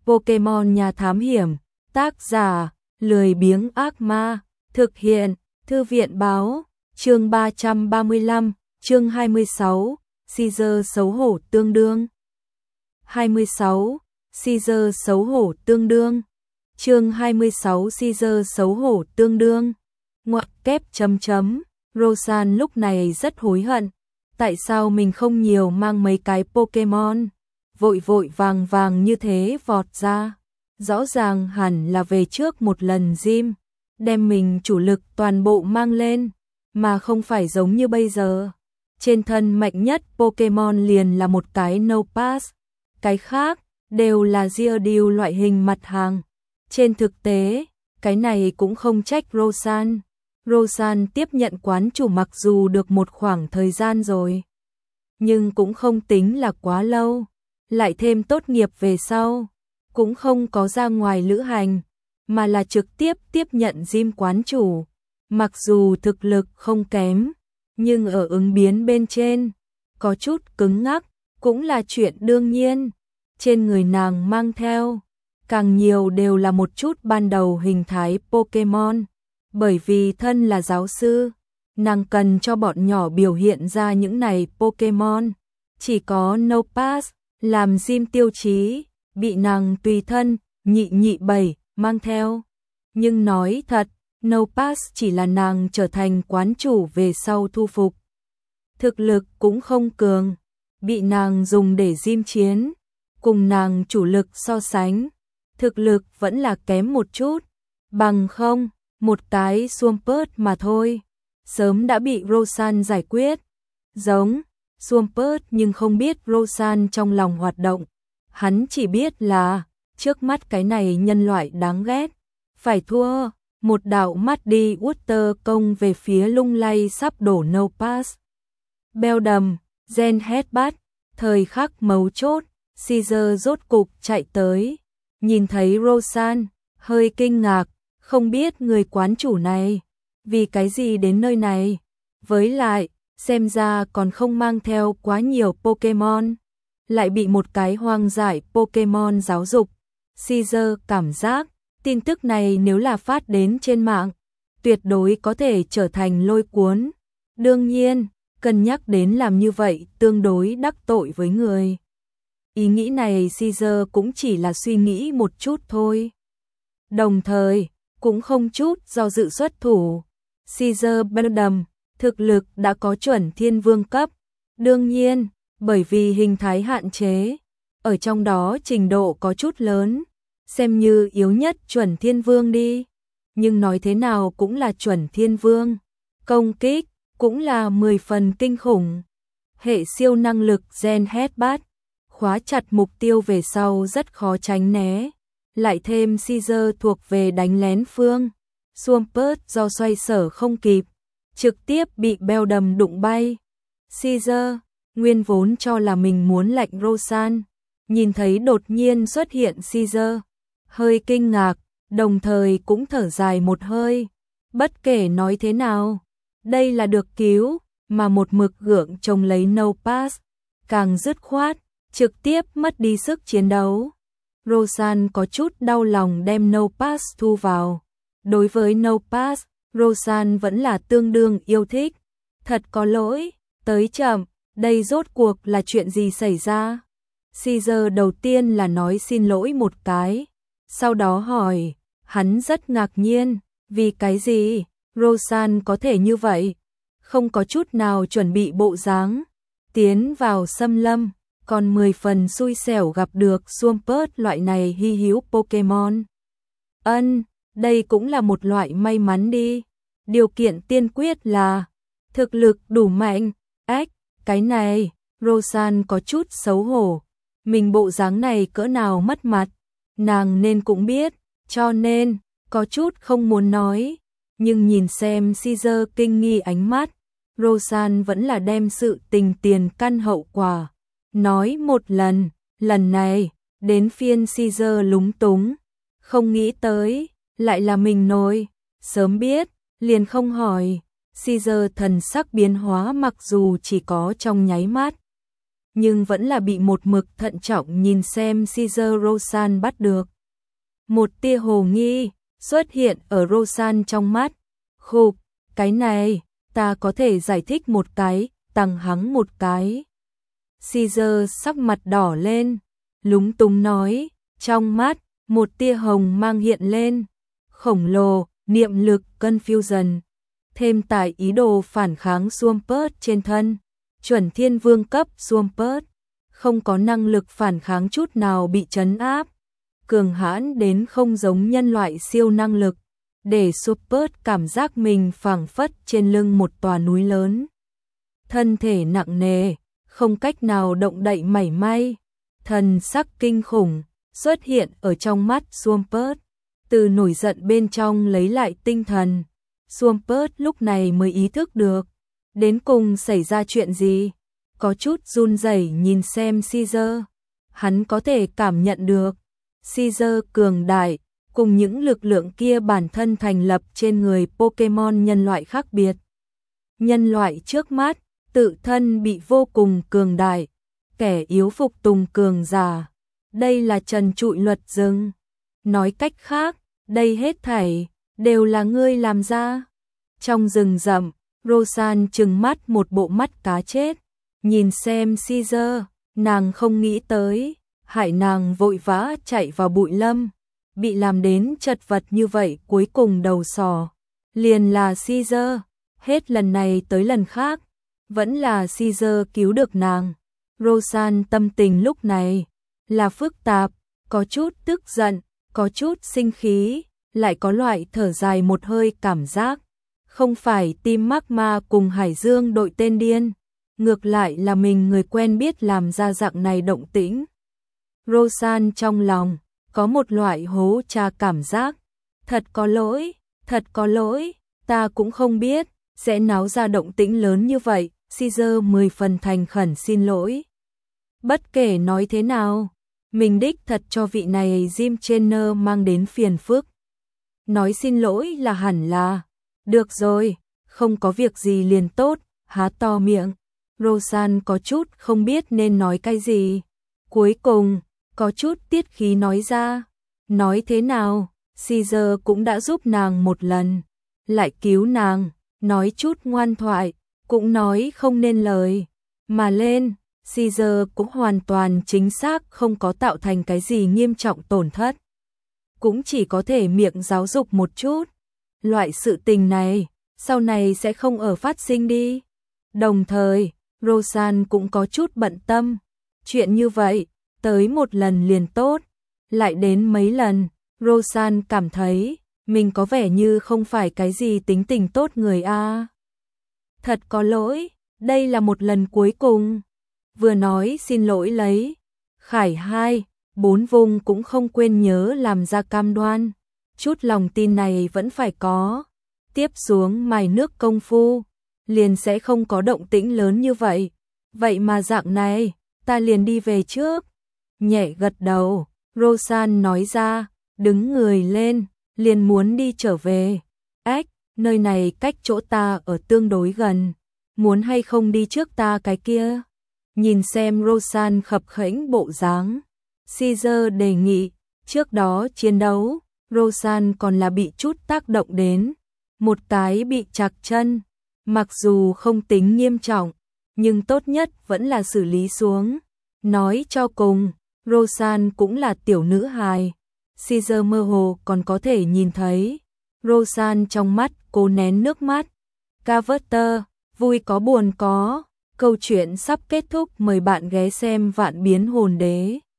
Pokemon nhà thám hiểm, tác giả, lười biếng ác ma, thực hiện, thư viện báo, chương 335, chương 26, Caesar xấu hổ tương đương. 26, Caesar xấu hổ tương đương. Chương 26 Caesar xấu hổ tương đương. Ngoặc kép chấm chấm, Rosan lúc này rất hối hận. Tại sao mình không nhiều mang mấy cái Pokemon? Vội vội vàng vàng như thế vọt ra. Rõ ràng hẳn là về trước một lần gym, đem mình chủ lực toàn bộ mang lên, mà không phải giống như bây giờ. Trên thân mạnh nhất Pokemon liền là một cái No Pass, cái khác đều là Geodude loại hình mặt hàng. Trên thực tế, cái này cũng không trách Rosan. Rosan tiếp nhận quán chủ mặc dù được một khoảng thời gian rồi, nhưng cũng không tính là quá lâu. Lại thêm tốt nghiệp về sau, cũng không có ra ngoài lữ hành, mà là trực tiếp tiếp nhận gym quán chủ. Mặc dù thực lực không kém, nhưng ở ứng biến bên trên, có chút cứng ngắc, cũng là chuyện đương nhiên. Trên người nàng mang theo, càng nhiều đều là một chút ban đầu hình thái Pokemon. Bởi vì thân là giáo sư, nàng cần cho bọn nhỏ biểu hiện ra những này Pokemon. Chỉ có No Pass làm gym tiêu chí, bị nàng tùy thân, nhị bảy, mang theo. Nhưng nói thật, No Pass chỉ là nàng trở thành quán chủ về sau thu phục. Thực lực cũng không cường, bị nàng dùng để gym chiến, cùng nàng chủ lực so sánh. Thực lực vẫn là kém một chút, bằng không, một cái Swampert mà thôi. Sớm đã bị Rosan giải quyết. Giống Swampert nhưng không biết Rosan trong lòng hoạt động. Hắn chỉ biết là, trước mắt cái này nhân loại đáng ghét. Phải thua, một đạo mắt đi Water công về phía lung lay sắp đổ No Pass. Beldum, Gen Headbutt, thời khắc mấu chốt, Caesar rốt cục chạy tới. Nhìn thấy Rosan, hơi kinh ngạc, không biết người quán chủ này, vì cái gì đến nơi này. Với lại, xem ra còn không mang theo quá nhiều Pokemon, lại bị một cái hoang dại Pokemon giáo dục. Caesar cảm giác, tin tức này nếu là phát đến trên mạng, tuyệt đối có thể trở thành lôi cuốn. Đương nhiên, cân nhắc đến làm như vậy tương đối đắc tội với người. Ý nghĩ này Caesar cũng chỉ là suy nghĩ một chút thôi. Đồng thời, cũng không chút do dự xuất thủ. Caesar Beldum, thực lực đã có chuẩn thiên vương cấp. Đương nhiên, bởi vì hình thái hạn chế, ở trong đó trình độ có chút lớn, xem như yếu nhất chuẩn thiên vương đi. Nhưng nói thế nào cũng là chuẩn thiên vương. Công kích cũng là 10 phần kinh khủng. Hệ siêu năng lực Gen Headbutt, khóa chặt mục tiêu về sau rất khó tránh né. Lại thêm Caesar thuộc về đánh lén phương. Swampert do xoay sở không kịp, trực tiếp bị Beldum đụng bay. Caesar, nguyên vốn cho là mình muốn lạnh Rosan, nhìn thấy đột nhiên xuất hiện Caesar, hơi kinh ngạc, đồng thời cũng thở dài một hơi. Bất kể nói thế nào, đây là được cứu, mà một mực gượng trông lấy No Pass, càng dứt khoát, trực tiếp mất đi sức chiến đấu. Rosan có chút đau lòng đem No Pass thu vào. Đối với No Pass, Rosan vẫn là tương đương yêu thích. Thật có lỗi, tới chậm, đây rốt cuộc là chuyện gì xảy ra? Caesar đầu tiên là nói xin lỗi một cái, sau đó hỏi, hắn rất ngạc nhiên, vì cái gì? Rosan có thể như vậy, không có chút nào chuẩn bị bộ dáng, tiến vào xâm lâm, còn 10 phần xui xẻo gặp được Swampert loại này hy hữu Pokemon. Đây cũng là một loại may mắn đi. Điều kiện tiên quyết là thực lực đủ mạnh. Cái này, Rosan có chút xấu hổ. Mình bộ dáng này cỡ nào mất mặt, nàng nên cũng biết, cho nên có chút không muốn nói. Nhưng nhìn xem Caesar kinh nghi ánh mắt, Rosan vẫn là đem sự tình tiền căn hậu quả nói một lần. Lần này, đến phiên Caesar lúng túng, không nghĩ tới, lại là mình nổi, sớm biết, liền không hỏi. Caesar thần sắc biến hóa mặc dù chỉ có trong nháy mắt, nhưng vẫn là bị một mực thận trọng nhìn xem Caesar Roseanne bắt được. Một tia hồ nghi xuất hiện ở Roseanne trong mắt. Khục, cái này, ta có thể giải thích một cái, tằng hắng một cái. Caesar sắc mặt đỏ lên, lúng túng nói, trong mắt, một tia hồng mang hiện lên. Khổng lồ, niệm lực, confusion. Thêm tại ý đồ phản kháng Swampert trên thân. Chuẩn thiên vương cấp Swampert. Không có năng lực phản kháng chút nào bị trấn áp. Cường hãn đến không giống nhân loại siêu năng lực. Để Swampert cảm giác mình phảng phất trên lưng một tòa núi lớn. Thân thể nặng nề, không cách nào động đậy mảy may. Thần sắc kinh khủng xuất hiện ở trong mắt Swampert. Từ nổi giận bên trong lấy lại tinh thần. Swampert lúc này mới ý thức được. Đến cùng xảy ra chuyện gì? Có chút run rẩy nhìn xem Caesar. Hắn có thể cảm nhận được. Caesar cường đại, cùng những lực lượng kia bản thân thành lập trên người Pokemon nhân loại khác biệt. Nhân loại trước mắt, tự thân bị vô cùng cường đại. Kẻ yếu phục tùng cường giả. Đây là trần trụi luật rừng. Nói cách khác, đây hết thảy đều là ngươi làm ra. Trong rừng rậm, Roseanne trừng mắt một bộ mắt cá chết, nhìn xem Caesar, nàng không nghĩ tới, hại nàng vội vã chạy vào bụi lâm, bị làm đến chật vật như vậy, cuối cùng đầu sò liền là Caesar, hết lần này tới lần khác, vẫn là Caesar cứu được nàng. Roseanne tâm tình lúc này là phức tạp, có chút tức giận, có chút sinh khí, lại có loại thở dài một hơi cảm giác. Không phải Tim Magma cùng Hải Dương đội tên điên, ngược lại là mình người quen biết làm ra dạng này động tĩnh. Roseanne trong lòng có một loại hố cha cảm giác. Thật có lỗi, ta cũng không biết sẽ náo ra động tĩnh lớn như vậy. Caesar 10 phần thành khẩn xin lỗi. Bất kể nói thế nào, mình đích thật cho vị này Jim Trainer mang đến phiền phức. Nói xin lỗi là hẳn là. Được rồi, không có việc gì liền tốt, há to miệng. Roseanne có chút không biết nên nói cái gì. Cuối cùng, có chút tiết khí nói ra. Nói thế nào, Caesar cũng đã giúp nàng một lần. Lại cứu nàng, nói chút ngoan thoại, cũng nói không nên lời. Mà lên, Caesar cũng hoàn toàn chính xác không có tạo thành cái gì nghiêm trọng tổn thất. Cũng chỉ có thể miệng giáo dục một chút. Loại sự tình này, sau này sẽ không ở phát sinh đi. Đồng thời, Roseanne cũng có chút bận tâm. Chuyện như vậy, tới một lần liền tốt. Lại đến mấy lần, Roseanne cảm thấy, mình có vẻ như không phải cái gì tính tình tốt người a. Thật có lỗi, đây là một lần cuối cùng. Vừa nói xin lỗi lấy. Khải 2, 4 vùng cũng không quên nhớ làm ra cam đoan. Chút lòng tin này vẫn phải có. Tiếp xuống mài nước công phu, liền sẽ không có động tĩnh lớn như vậy. Vậy mà dạng này, ta liền đi về trước. Nhẹ gật đầu, Roseanne nói ra, đứng người lên, liền muốn đi trở về. Ách, nơi này cách chỗ ta ở tương đối gần. Muốn hay không đi trước ta cái kia? Nhìn xem Roseanne khập khẽnh bộ dáng, Caesar đề nghị, trước đó chiến đấu, Roseanne còn là bị chút tác động đến, một cái bị trạc chân, mặc dù không tính nghiêm trọng, nhưng tốt nhất vẫn là xử lý xuống. Nói cho cùng, Roseanne cũng là tiểu nữ hài. Caesar mơ hồ còn có thể nhìn thấy Roseanne trong mắt cố nén nước mắt. Carver, vui có buồn có. Câu chuyện sắp kết thúc, mời bạn ghé xem Vạn Biến Hồn Đế.